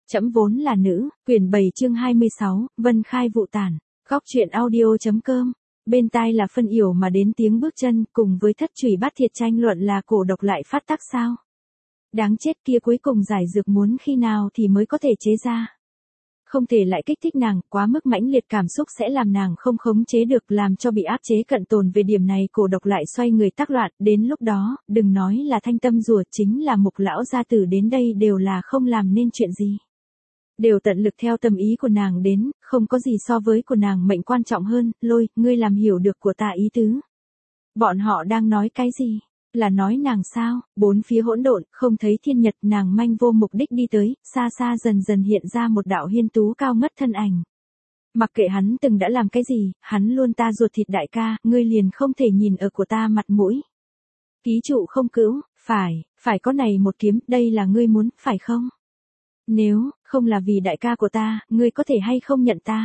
Trẫm vốn là nữ, quyển 7 chương 26, Vân Khai vụ tản. Góc truyện audio.com. Bên tai là phân yểu mà đến tiếng bước chân, cùng với thất chủy bát thiệt tranh luận là cổ độc lại phát tác sao. Đáng chết kia, cuối cùng giải dược muốn khi nào thì mới có thể chế ra. Không thể lại kích thích nàng, quá mức mãnh liệt cảm xúc sẽ làm nàng không khống chế được, làm cho bị áp chế cận tồn. Về điểm này cổ độc lại xoay người tác loạn, đến lúc đó, đừng nói là thanh tâm rùa, chính là Mục lão gia tử đến đây đều là không làm nên chuyện gì. Đều tận lực theo tâm ý của nàng đến, không có gì so với của nàng mệnh quan trọng hơn. Lôi, ngươi làm hiểu được của ta ý tứ. Bọn họ đang nói cái gì? Là nói nàng sao? Bốn phía hỗn độn, không thấy thiên nhật, nàng manh vô mục đích đi tới, xa xa dần dần hiện ra một đạo hiên tú cao ngất thân ảnh. Mặc kệ hắn từng đã làm cái gì, hắn luôn ta ruột thịt đại ca, ngươi liền không thể nhìn ở của ta mặt mũi. Ký trụ không cữu, phải có này một kiếm, đây là ngươi muốn, phải không? Nếu không là vì đại ca của ta, ngươi có thể hay không nhận ta?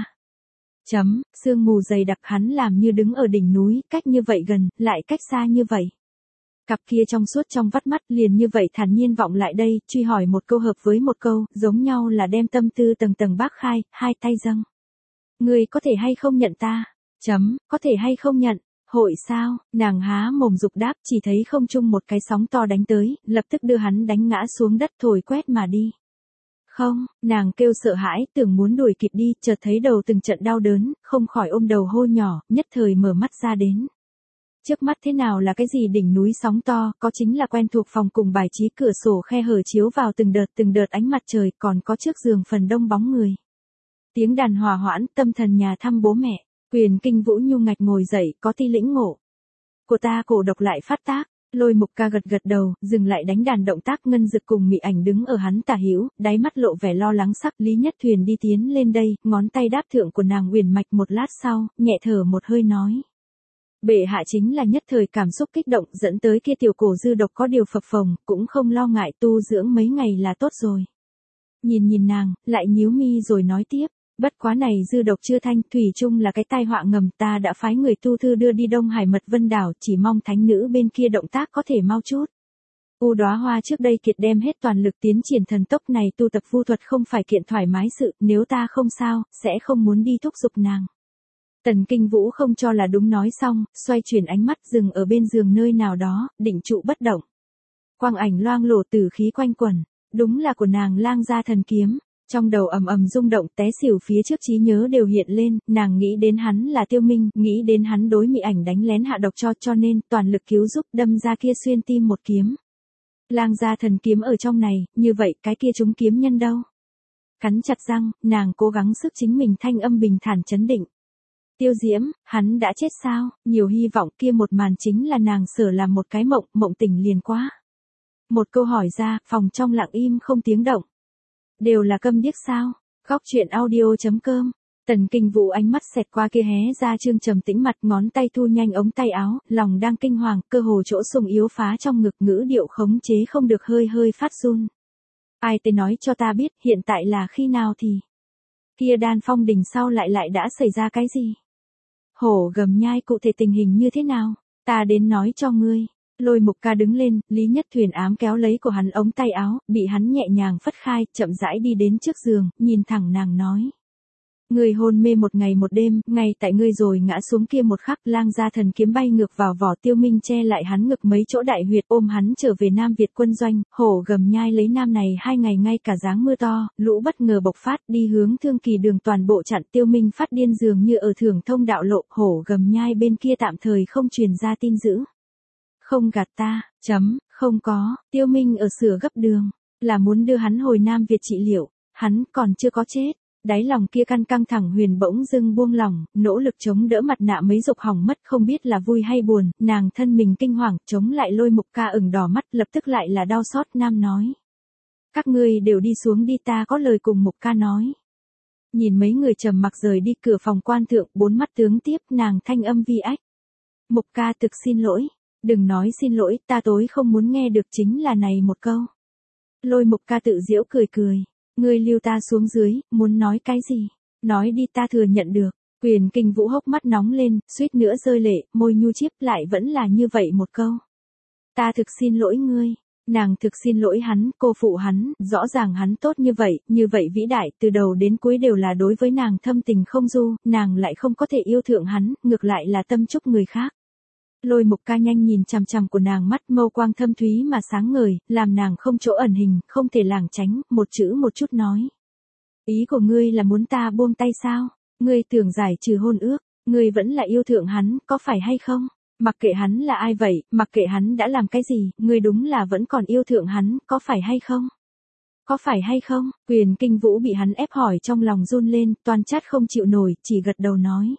Sương mù dày đặc, hắn làm như đứng ở đỉnh núi, cách như vậy gần, lại cách xa như vậy. Cặp kia trong suốt trong vắt mắt liền như vậy thản nhiên vọng lại đây, truy hỏi một câu hợp với một câu, giống nhau là đem tâm tư tầng tầng bác khai, hai tay dâng. Ngươi có thể hay không nhận ta? Có thể hay không nhận? Hội sao? Nàng há mồm dục đáp, chỉ thấy không trung một cái sóng to đánh tới, lập tức đưa hắn đánh ngã xuống đất, thổi quét mà đi. Không, nàng kêu sợ hãi, tưởng muốn đuổi kịp đi, chợt thấy đầu từng trận đau đớn, không khỏi ôm đầu hô nhỏ, nhất thời mở mắt ra đến. Trước mắt thế nào là cái gì đỉnh núi sóng to, có chính là quen thuộc phòng cùng bài trí, cửa sổ khe hở chiếu vào từng đợt ánh mặt trời, còn có trước giường phần đông bóng người. Tiếng đàn hòa hoãn, tâm thần nhà thăm bố mẹ, Quyền Kinh Vũ nhu ngạch ngồi dậy, có ti lĩnh ngộ. Của ta cổ độc lại phát tác. Lôi Mục ca gật đầu, dừng lại đánh đàn động tác. Ngân Dực cùng Mị Ảnh đứng ở hắn tả hữu, đáy mắt lộ vẻ lo lắng sắc. Lý Nhất Thuyền đi tiến lên đây, ngón tay đáp thượng của nàng uyển mạch, một lát sau, nhẹ thở một hơi nói. Bệ hạ chính là nhất thời cảm xúc kích động, dẫn tới kia tiểu cổ dư độc có điều phập phồng, cũng không lo ngại, tu dưỡng mấy ngày là tốt rồi. Nhìn nàng, lại nhíu mi rồi nói tiếp. Bất quá này dư độc chưa thanh, thủy chung là cái tai họa ngầm, ta đã phái người tu thư đưa đi Đông Hải Mật Vân đảo, chỉ mong thánh nữ bên kia động tác có thể mau chút. U Đóa Hoa trước đây kiệt đem hết toàn lực tiến triển thần tốc này, tu tập vu thuật không phải kiện thoải mái sự, nếu ta không sao, sẽ không muốn đi thúc giục nàng. Tần Kinh Vũ không cho là đúng nói xong, xoay chuyển ánh mắt dừng ở bên giường nơi nào đó, định trụ bất động. Quang ảnh loang lổ, tử khí quanh quẩn, đúng là của nàng Lang gia thần kiếm. Trong đầu ầm rung động, té xỉu phía trước trí nhớ đều hiện lên, nàng nghĩ đến hắn là Tiêu Minh, nghĩ đến hắn đối Mị Ảnh đánh lén hạ độc cho nên toàn lực cứu giúp, đâm ra kia xuyên tim một kiếm. Lang gia thần kiếm ở trong này, như vậy cái kia trúng kiếm nhân đâu? Cắn chặt răng, nàng cố gắng sức chính mình, thanh âm bình thản chấn định. Tiêu Diễm, hắn đã chết sao? Nhiều hy vọng, kia một màn chính là nàng sở làm một cái mộng tỉnh liền quá. Một câu hỏi ra, phòng trong lặng im không tiếng động. Đều là câm điếc sao? Góc truyện audio.com. Tần Kinh Vũ ánh mắt xẹt qua kia hé ra trương trầm tĩnh mặt, ngón tay thu nhanh ống tay áo, lòng đang kinh hoàng, cơ hồ chỗ sùng yếu phá trong ngực, ngữ điệu khống chế không được hơi phát run. Ai tới nói cho ta biết, hiện tại là khi nào thì? Kia Đan Phong đỉnh sau lại đã xảy ra cái gì? Hổ Gầm Nhai cụ thể tình hình như thế nào? Ta đến nói cho ngươi. Lôi Mục ca đứng lên, Lý Nhất Thuyền ám kéo lấy của hắn ống tay áo, bị hắn nhẹ nhàng phất khai, chậm rãi đi đến trước giường, nhìn thẳng nàng nói. Ngươi hôn mê một ngày một đêm, ngay tại ngươi rồi ngã xuống kia một khắc, Lang gia thần kiếm bay ngược vào vỏ, Tiêu Minh che lại hắn ngực mấy chỗ đại huyệt, ôm hắn trở về Nam Việt quân doanh. Hổ Gầm Nhai lấy nam này 2 ngày ngay cả dáng mưa to, lũ bất ngờ bộc phát, đi hướng Thương Kỳ đường toàn bộ chặn. Tiêu Minh phát điên dường như ở Thưởng Thông đạo lộ, Hổ Gầm Nhai bên kia tạm thời không truyền ra tin dữ. Không gạt ta, không có, Tiêu Minh ở sửa gấp đường, là muốn đưa hắn hồi Nam Việt trị liệu, hắn còn chưa có chết. Đáy lòng kia căng thẳng huyền bỗng dưng buông lỏng, nỗ lực chống đỡ mặt nạ mấy dục hỏng mất, không biết là vui hay buồn, nàng thân mình kinh hoàng, chống lại. Lôi Mục ca ửng đỏ mắt, lập tức lại là đau xót, nam nói. Các ngươi đều đi xuống đi, ta có lời cùng Mục ca nói. Nhìn mấy người trầm mặc rời đi, cửa phòng quan thượng, 4 mắt tướng tiếp, nàng thanh âm vi ách. Mục ca thực xin lỗi. Đừng nói xin lỗi, ta tối không muốn nghe được chính là này một câu. Lôi Mục ca tự giễu cười. Ngươi lưu ta xuống dưới, muốn nói cái gì? Nói đi, ta thừa nhận được. Quyền Kinh Vũ hốc mắt nóng lên, suýt nữa rơi lệ, môi nhu chiếp lại vẫn là như vậy một câu. Ta thực xin lỗi ngươi. Nàng thực xin lỗi hắn, cô phụ hắn, rõ ràng hắn tốt như vậy vĩ đại, từ đầu đến cuối đều là đối với nàng thâm tình không du, nàng lại không có thể yêu thượng hắn, ngược lại là tâm chúc người khác. Lôi Mục Ca nhanh nhìn chằm chằm của nàng mắt mâu quang thâm thúy mà sáng ngời, làm nàng không chỗ ẩn hình, không thể lảng tránh, một chữ một chút nói. Ý của ngươi là muốn ta buông tay sao? Ngươi tưởng giải trừ hôn ước, ngươi vẫn là yêu thượng hắn, có phải hay không? Mặc kệ hắn là ai vậy, mặc kệ hắn đã làm cái gì, ngươi đúng là vẫn còn yêu thượng hắn, có phải hay không? Có phải hay không? Quyền Kinh Vũ bị hắn ép hỏi trong lòng run lên, toan chát không chịu nổi, chỉ gật đầu nói.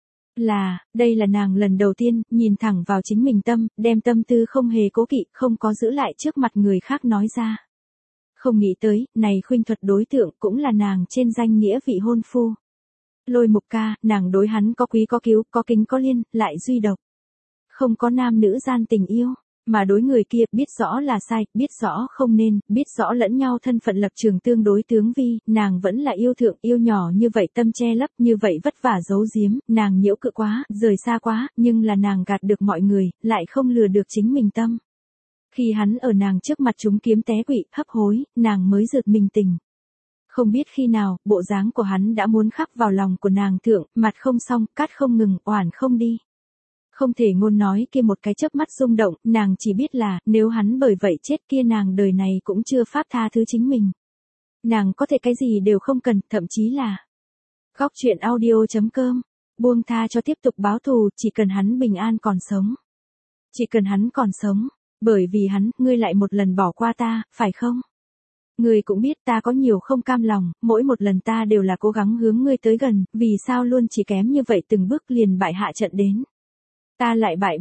Đây là nàng lần đầu tiên, nhìn thẳng vào chính mình tâm, đem tâm tư không hề cố kỵ, không có giữ lại trước mặt người khác nói ra. Không nghĩ tới, này khuynh thuật đối tượng cũng là nàng trên danh nghĩa vị hôn phu. Lôi Mục Ca, nàng đối hắn có quý có cứu, có kính có liên, lại duy độc. Không có nam nữ gian tình yêu, mà đối người kia biết rõ là sai, biết rõ không nên, biết rõ lẫn nhau thân phận lập trường tương đối tướng vi, nàng vẫn là yêu thượng yêu nhỏ như vậy tâm che lấp như vậy vất vả giấu giếm, nàng nhiễu cự quá, rời xa quá, nhưng là nàng gạt được mọi người, lại không lừa được chính mình tâm. Khi hắn ở nàng trước mặt chúng kiếm té quỵ, hấp hối, nàng mới giật mình tỉnh. Không biết khi nào, bộ dáng của hắn đã muốn khắc vào lòng của nàng thượng, mặt không xong, cát không ngừng, oản không đi. Không thể ngôn nói kia một cái chớp mắt rung động, nàng chỉ biết là, nếu hắn bởi vậy chết kia nàng đời này cũng chưa pháp tha thứ chính mình. Nàng có thể cái gì đều không cần, thậm chí là Góc truyện audio.com, buông tha cho tiếp tục báo thù, chỉ cần hắn bình an còn sống. Chỉ cần hắn còn sống, bởi vì hắn, ngươi lại một lần bỏ qua ta, phải không? Ngươi cũng biết ta có nhiều không cam lòng, mỗi một lần ta đều là cố gắng hướng ngươi tới gần, vì sao luôn chỉ kém như vậy từng bước liền bại hạ trận đến. Ta lại bại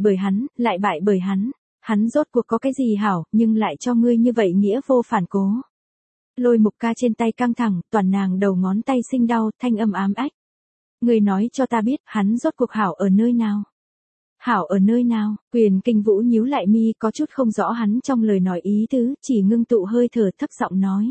bởi hắn, hắn rốt cuộc có cái gì hảo, nhưng lại cho ngươi như vậy nghĩa vô phản cố. Lôi Mục Ca trên tay căng thẳng, toàn nàng đầu ngón tay sinh đau, thanh âm ám ách. Ngươi nói cho ta biết, hắn rốt cuộc hảo ở nơi nào? Hảo ở nơi nào? Quyền Kinh Vũ nhíu lại mi có chút không rõ hắn trong lời nói ý tứ, chỉ ngưng tụ hơi thở thấp giọng nói.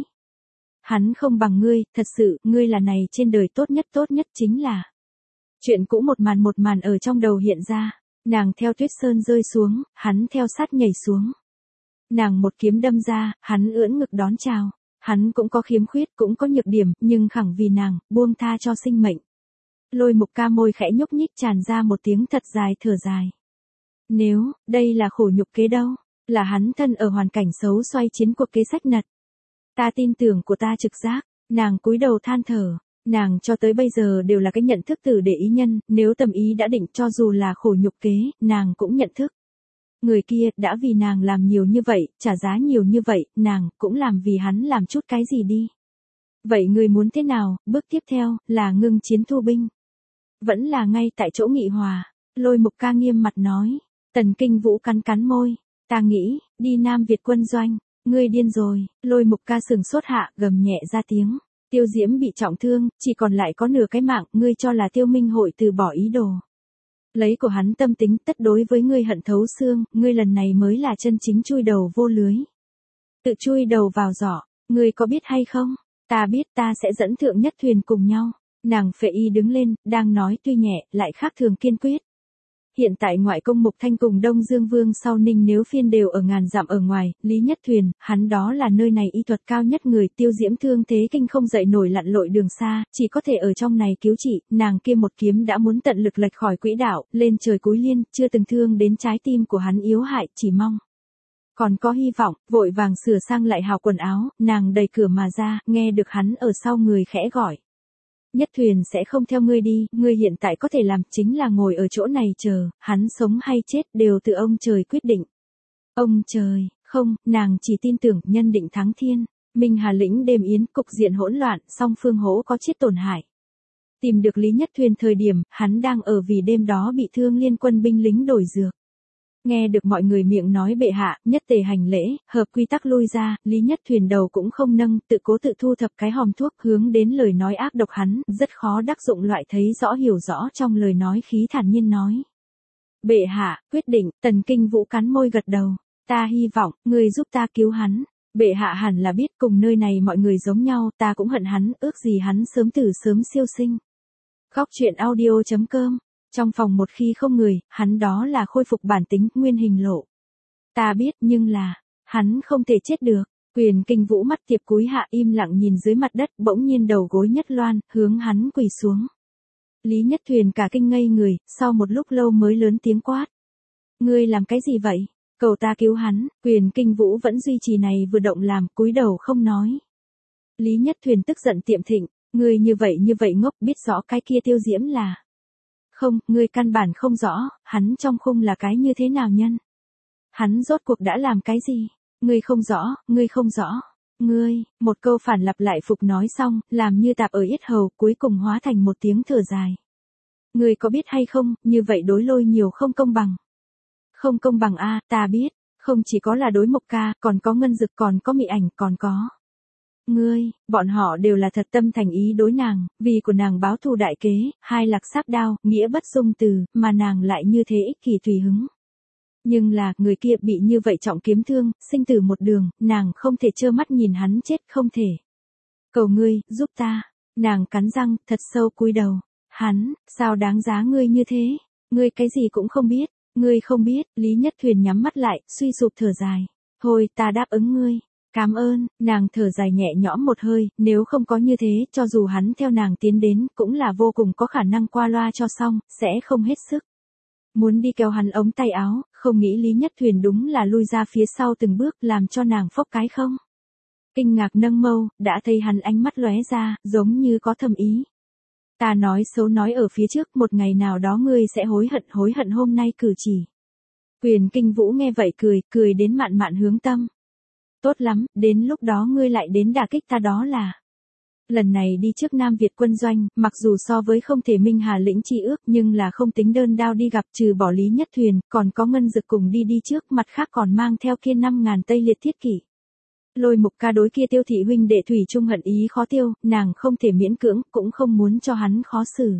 Hắn không bằng ngươi, thật sự, ngươi là này trên đời tốt nhất chính là. Chuyện cũ một màn ở trong đầu hiện ra. Nàng theo tuyết sơn rơi xuống, hắn theo sát nhảy xuống. Nàng một kiếm đâm ra, hắn ưỡn ngực đón chào. Hắn cũng có khiếm khuyết, cũng có nhược điểm, nhưng khẳng vì nàng, buông tha cho sinh mệnh. Lôi Mục Ca môi khẽ nhúc nhích tràn ra một tiếng thật dài thở dài. Nếu, đây là khổ nhục kế đâu, là hắn thân ở hoàn cảnh xấu xoay chiến cuộc kế sách nật. Ta tin tưởng của ta trực giác, nàng cúi đầu than thở. Nàng cho tới bây giờ đều là cái nhận thức tử để ý nhân, nếu tâm ý đã định cho dù là khổ nhục kế, nàng cũng nhận thức. Người kia đã vì nàng làm nhiều như vậy, trả giá nhiều như vậy, nàng cũng làm vì hắn làm chút cái gì đi. Vậy người muốn thế nào, bước tiếp theo, là ngưng chiến thu binh. Vẫn là ngay tại chỗ nghị hòa, Lôi Mục Ca nghiêm mặt nói. Tần Kinh Vũ cắn môi, ta nghĩ, đi Nam Việt quân doanh, ngươi điên rồi, Lôi Mục Ca sừng sốt hạ, gầm nhẹ ra tiếng. Tiêu Diễm bị trọng thương, chỉ còn lại có nửa cái mạng, ngươi cho là Tiêu Minh hội từ bỏ ý đồ. Lấy của hắn tâm tính tất đối với ngươi hận thấu xương, ngươi lần này mới là chân chính chui đầu vô lưới. Tự chui đầu vào giỏ, ngươi có biết hay không? Ta biết ta sẽ dẫn thượng nhất thuyền cùng nhau. Nàng Phệ Y đứng lên, đang nói tuy nhẹ, lại khác thường kiên quyết. Hiện tại ngoại công Mục Thanh cùng Đông Dương Vương sau Ninh nếu phiên đều ở ngàn dặm ở ngoài, Lý Nhất Thuyền, hắn đó là nơi này y thuật cao nhất người Tiêu Diễm thương thế kinh không dậy nổi lặn lội đường xa, chỉ có thể ở trong này cứu trị, nàng kia một kiếm đã muốn tận lực lệch khỏi quỹ đạo, lên trời cúi liên, chưa từng thương đến trái tim của hắn yếu hại, chỉ mong. Còn có hy vọng, vội vàng sửa sang lại hào quần áo, nàng đẩy cửa mà ra, nghe được hắn ở sau người khẽ gọi. Nhất Thuyền sẽ không theo ngươi đi, ngươi hiện tại có thể làm chính là ngồi ở chỗ này chờ, hắn sống hay chết đều từ ông trời quyết định. Ông trời, không, nàng chỉ tin tưởng nhân định thắng thiên. Minh Hà lĩnh đêm yến, cục diện hỗn loạn, song phương hỗ có chết tổn hại. Tìm được Lý Nhất Thuyền thời điểm, hắn đang ở vì đêm đó bị thương liên quân binh lính đổi dược. Nghe được mọi người miệng nói bệ hạ, nhất tề hành lễ, hợp quy tắc lui ra, Lý Nhất Thuyền đầu cũng không nâng, tự cố tự thu thập cái hòm thuốc hướng đến lời nói ác độc hắn, rất khó đắc dụng loại thấy rõ hiểu rõ trong lời nói khí thản nhiên nói. Bệ hạ, quyết định, Tần Kinh Vũ cắn môi gật đầu, ta hy vọng, người giúp ta cứu hắn. Bệ hạ hẳn là biết cùng nơi này mọi người giống nhau, ta cũng hận hắn, ước gì hắn sớm tử sớm siêu sinh. Góc truyện audio.com. Trong phòng một khi không người, hắn đó là khôi phục bản tính, nguyên hình lộ. Ta biết, nhưng là, Hắn không thể chết được. Quyền Kinh Vũ mắt tiệp cúi hạ im lặng nhìn dưới mặt đất, bỗng nhiên đầu gối nhất loan, hướng hắn quỳ xuống. Lý Nhất Thuyền cả kinh ngây người, sau một lúc lâu mới lớn tiếng quát. Ngươi làm cái gì vậy? Cầu ta cứu hắn. Quyền Kinh Vũ vẫn duy trì này vừa động làm, cúi đầu không nói. Lý Nhất Thuyền tức giận tiệm thịnh, ngươi như vậy ngốc, biết rõ cái kia Tiêu Diễm là. Không, ngươi căn bản không rõ, hắn trong khung là cái như thế nào nhân. Hắn rốt cuộc đã làm cái gì? Ngươi không rõ, ngươi không rõ. Ngươi, một câu phản lặp lại phục nói xong, làm như tạp ở yết hầu, cuối cùng hóa thành một tiếng thở dài. Ngươi có biết hay không, như vậy đối Lôi nhiều không công bằng. Không công bằng a, ta biết, không chỉ có là đối Mộc ca, còn có Ngân Dực, còn có Mị Ảnh, còn có. Ngươi, bọn họ đều là thật tâm thành ý đối nàng, vì của nàng báo thù đại kế, hai lạc sáp đao, nghĩa bất dung từ, mà nàng lại như thế ích kỷ tùy hứng. Nhưng là, người kia bị như vậy trọng kiếm thương, sinh tử một đường, nàng không thể trơ mắt nhìn hắn chết, không thể. Cầu ngươi, giúp ta. Nàng cắn răng, thật sâu cúi đầu. Hắn, sao đáng giá ngươi như thế? Ngươi cái gì cũng không biết. Ngươi không biết, Lý Nhất Thuyền nhắm mắt lại, suy sụp thở dài. Thôi, ta đáp ứng ngươi. Cảm ơn, nàng thở dài nhẹ nhõm một hơi, nếu không có như thế, cho dù hắn theo nàng tiến đến, cũng là vô cùng có khả năng qua loa cho xong, sẽ không hết sức. Muốn đi kéo hắn ống tay áo, không nghĩ Lý Nhất Thuyền đúng là lui ra phía sau từng bước, làm cho nàng phốc cái không. Kinh ngạc nâng mâu, đã thấy hắn ánh mắt lóe ra, giống như có thầm ý. Ta nói xấu nói ở phía trước, một ngày nào đó ngươi sẽ hối hận hôm nay cử chỉ. Quyền Kinh Vũ nghe vậy cười đến mạn mạn hướng tâm. Tốt lắm, đến lúc đó ngươi lại đến đả kích ta đó là. Lần này đi trước Nam Việt quân doanh, mặc dù so với không thể Minh Hà lĩnh chi ước nhưng là không tính đơn đao đi gặp, trừ bỏ Lý Nhất Thuyền, còn có Ngân Dực cùng đi trước, mặt khác còn mang theo kia 5.000 Tây Liệt thiết kỷ. Lôi Mục ca đối kia Tiêu thị huynh đệ thủy chung hận ý khó tiêu, nàng không thể miễn cưỡng, cũng không muốn cho hắn khó xử.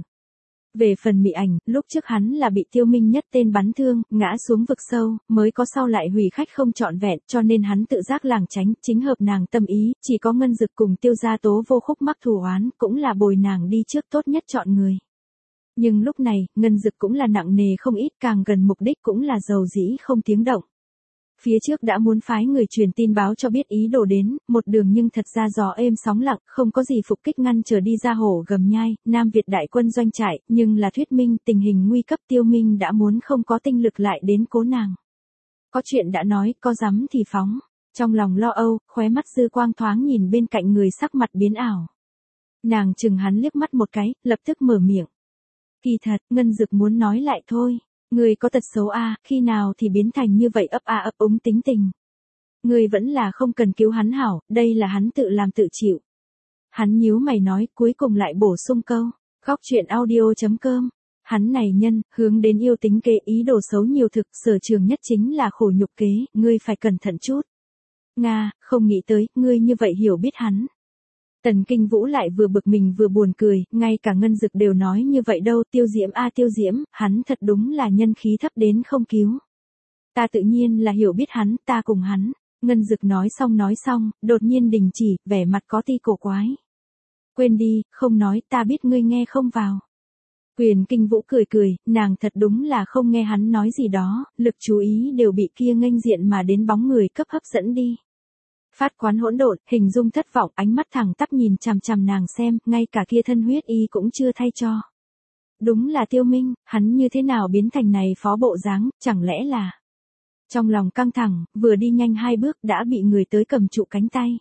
Về phần Mị Ảnh, lúc trước hắn là bị Tiêu Minh nhất tên bắn thương, ngã xuống vực sâu, mới có sau lại hủy khách không trọn vẹn, cho nên hắn tự giác lảng tránh, chính hợp nàng tâm ý, chỉ có Ngân Dực cùng Tiêu gia tố vô khúc mắc thù oán, cũng là bồi nàng đi trước tốt nhất chọn người. Nhưng lúc này, Ngân Dực cũng là nặng nề không ít, càng gần mục đích cũng là dầu dĩ không tiếng động. Phía trước đã muốn phái người truyền tin báo cho biết ý đồ đến, một đường nhưng thật ra gió êm sóng lặng, không có gì phục kích ngăn trở đi ra hổ gầm nhai, Nam Việt đại quân doanh trại, nhưng là thuyết minh tình hình nguy cấp, Tiêu Minh đã muốn không có tinh lực lại đến cố nàng. Có chuyện đã nói, có dám thì phóng. Trong lòng lo âu, khóe mắt dư quang thoáng nhìn bên cạnh người sắc mặt biến ảo. Nàng chừng hắn liếc mắt một cái, lập tức mở miệng. Kỳ thật, Ngân Dực muốn nói lại thôi. Người có tật xấu a, khi nào thì biến thành như vậy ấp úng tính tình. Người vẫn là không cần cứu hắn hảo, đây là hắn tự làm tự chịu. Hắn nhíu mày nói, cuối cùng lại bổ sung câu, khóc chuyện audio.com. Hắn này nhân, hướng đến yêu tính kế ý đồ xấu nhiều thực, sở trường nhất chính là khổ nhục kế, ngươi phải cẩn thận chút. Nga, không nghĩ tới, ngươi như vậy hiểu biết hắn. Tần Kinh Vũ lại vừa bực mình vừa buồn cười, ngay cả Ngân Dực đều nói như vậy đâu, Tiêu Diễm a Tiêu Diễm, hắn thật đúng là nhân khí thấp đến không cứu. Ta tự nhiên là hiểu biết hắn, ta cùng hắn. Ngân Dực nói xong, đột nhiên đình chỉ, vẻ mặt có ti cổ quái. Quên đi, không nói, ta biết ngươi nghe không vào. Quyền Kinh Vũ cười, nàng thật đúng là không nghe hắn nói gì đó, lực chú ý đều bị kia nghênh diện mà đến bóng người cấp hấp dẫn đi. Phát quán hỗn độn, hình dung thất vọng, ánh mắt thẳng tắp nhìn chằm chằm nàng xem, ngay cả kia thân huyết y cũng chưa thay cho. Đúng là Tiêu Minh, hắn như thế nào biến thành này phó bộ dáng, chẳng lẽ là. Trong lòng căng thẳng, vừa đi nhanh 2 bước đã bị người tới cầm trụ cánh tay.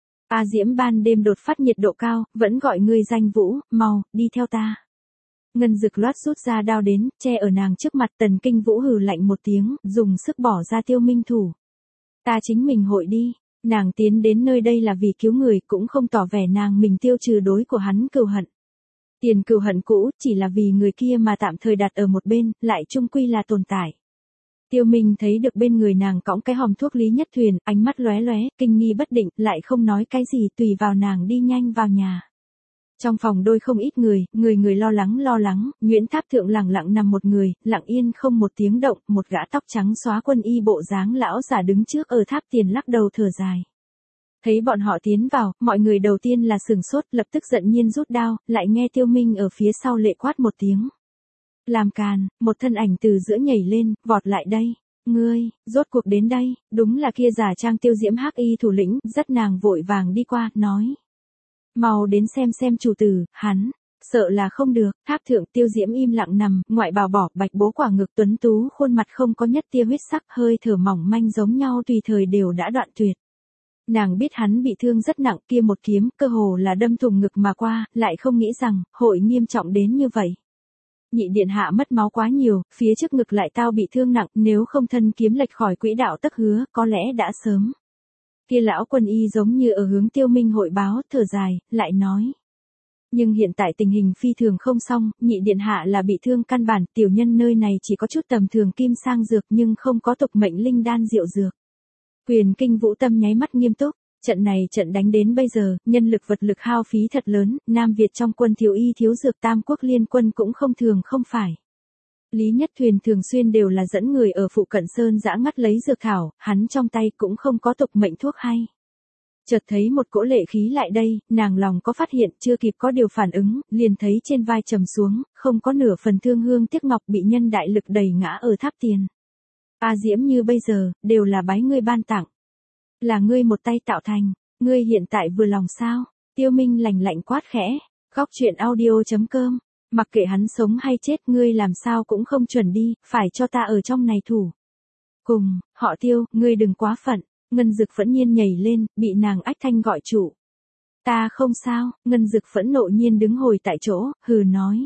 A Diễm ban đêm đột phát nhiệt độ cao, vẫn gọi ngươi danh Vũ, mau, đi theo ta. Ngân Dực loát rút ra đao đến, che ở nàng trước mặt. Tần Kinh Vũ hừ lạnh một tiếng, dùng sức bỏ ra Tiêu Minh thủ. Ta chính mình hội đi. Nàng tiến đến nơi đây là vì cứu người, cũng không tỏ vẻ nàng mình tiêu trừ đối của hắn cừu hận. Tiền cừu hận cũ, chỉ là vì người kia mà tạm thời đặt ở một bên, lại chung quy là tồn tại. Tiêu Minh thấy được bên người nàng cõng cái hòm thuốc Lý Nhất Thuyền, ánh mắt lóe, kinh nghi bất định, lại không nói cái gì, tùy vào nàng đi nhanh vào nhà. Trong phòng đôi không ít người lo lắng, Nguyễn Tháp thượng lẳng lặng nằm một người, lặng yên không một tiếng động, một gã tóc trắng xóa quân y bộ dáng lão giả đứng trước ở tháp tiền lắc đầu thở dài. Thấy bọn họ tiến vào, mọi người đầu tiên là sửng sốt, lập tức giận nhiên rút đao, lại nghe Tiêu Minh ở phía sau lệ quát một tiếng. Làm càn, một thân ảnh từ giữa nhảy lên, vọt lại đây. Ngươi, rốt cuộc đến đây, đúng là kia giả trang Tiêu Diễm hắc y thủ lĩnh, rất nàng vội vàng đi qua, nói. Mau đến xem chủ tử, hắn, sợ là không được, tháp thượng Tiêu Diễm im lặng nằm, ngoại bào bỏ, bạch bố quả ngực tuấn tú khuôn mặt không có nhất tia huyết sắc, hơi thở mỏng manh giống nhau tùy thời đều đã đoạn tuyệt. Nàng biết hắn bị thương rất nặng, kia một kiếm, cơ hồ là đâm thủng ngực mà qua, lại không nghĩ rằng, hội nghiêm trọng đến như vậy. Nhị điện hạ mất máu quá nhiều, phía trước ngực lại tao bị thương nặng, nếu không thân kiếm lệch khỏi quỹ đạo tấc hứa, có lẽ đã sớm. Kia lão quân y giống như ở hướng Tiêu Minh hội báo, thở dài, lại nói. Nhưng hiện tại tình hình phi thường không xong, nhị điện hạ là bị thương căn bản, tiểu nhân nơi này chỉ có chút tầm thường kim sang dược nhưng không có tục mệnh linh đan diệu dược. Quyền Kinh Vũ tâm nháy mắt nghiêm túc, trận này trận đánh đến bây giờ, nhân lực vật lực hao phí thật lớn, Nam Việt trong quân thiếu y thiếu dược tam quốc liên quân cũng không thường không phải. Lý Nhất Thuyền thường xuyên đều là dẫn người ở phụ cận sơn dã ngắt lấy dược thảo, hắn trong tay cũng không có tục mệnh thuốc hay. Chợt thấy một cỗ lệ khí lại đây, nàng lòng có phát hiện chưa kịp có điều phản ứng, liền thấy trên vai trầm xuống, không có nửa phần thương hương tiếc ngọc bị nhân đại lực đẩy ngã ở tháp tiền. A Diễm như bây giờ, đều là bái ngươi ban tặng. Là ngươi một tay tạo thành, ngươi hiện tại vừa lòng sao? Tiêu Minh lạnh lạnh quát khẽ, góc chuyện audio.com, mặc kệ hắn sống hay chết ngươi làm sao cũng không chuẩn đi, phải cho ta ở trong này thủ. Cùng, họ Tiêu, ngươi đừng quá phận, Ngân Dực phẫn nhiên nhảy lên, bị nàng ách thanh gọi chủ. Ta không sao, Ngân Dực phẫn nộ nhiên đứng hồi tại chỗ, hừ nói.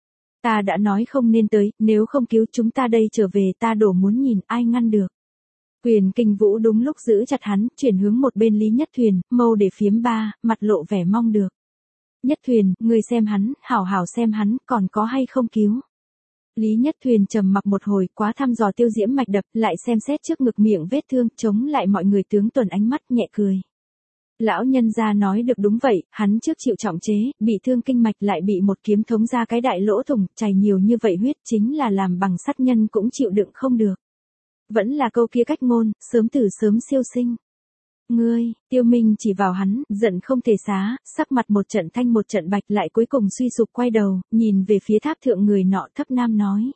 Ta đã nói không nên tới, nếu không cứu chúng ta đây trở về ta đổ muốn nhìn ai ngăn được. Quyền Kinh Vũ đúng lúc giữ chặt hắn, chuyển hướng một bên Lý Nhất Thuyền, mâu để phiếm ba, mặt lộ vẻ mong được. Nhất Thuyền, ngươi xem hắn, hảo hảo xem hắn, còn có hay không cứu. Lý Nhất Thuyền trầm mặc một hồi, quá thăm dò Tiêu Diễm mạch đập, lại xem xét trước ngực miệng vết thương, chống lại mọi người tướng tuần ánh mắt nhẹ cười. Lão nhân gia nói được đúng vậy, hắn trước chịu trọng chế, bị thương kinh mạch lại bị một kiếm thống ra cái đại lỗ thủng, chảy nhiều như vậy huyết chính là làm bằng sắt nhân cũng chịu đựng không được. Vẫn là câu kia cách ngôn, sớm tử sớm siêu sinh. Ngươi, Tiêu Minh chỉ vào hắn, giận không thể xá, sắc mặt một trận thanh một trận bạch lại cuối cùng suy sụp quay đầu, nhìn về phía tháp thượng người nọ thấp nam nói.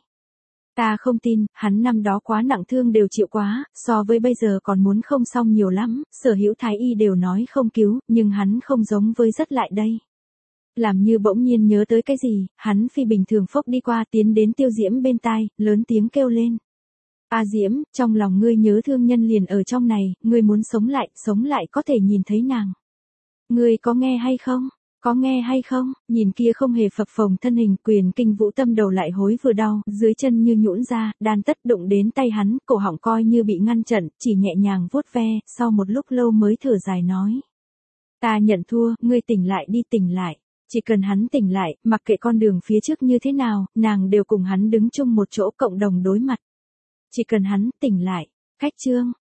Ta không tin, hắn năm đó quá nặng thương đều chịu quá, so với bây giờ còn muốn không xong nhiều lắm, sở hữu thái y đều nói không cứu, nhưng hắn không giống với rất lại đây. Làm như bỗng nhiên nhớ tới cái gì, hắn phi bình thường phốc đi qua tiến đến Tiêu Diễm bên tai, lớn tiếng kêu lên. A Diễm, trong lòng ngươi nhớ thương nhân liền ở trong này, ngươi muốn sống lại có thể nhìn thấy nàng. Ngươi có nghe hay không? Có nghe hay không? Nhìn kia không hề phập phồng thân hình, Quyền Kinh Vũ tâm đầu lại hối vừa đau, dưới chân như nhũn ra, đan tất đụng đến tay hắn, cổ họng coi như bị ngăn chặn, chỉ nhẹ nhàng vuốt ve, sau một lúc lâu mới thở dài nói. Ta nhận thua, ngươi tỉnh lại đi tỉnh lại. Chỉ cần hắn tỉnh lại, mặc kệ con đường phía trước như thế nào, nàng đều cùng hắn đứng chung một chỗ cộng đồng đối mặt. Chỉ cần hắn tỉnh lại. Khách chương.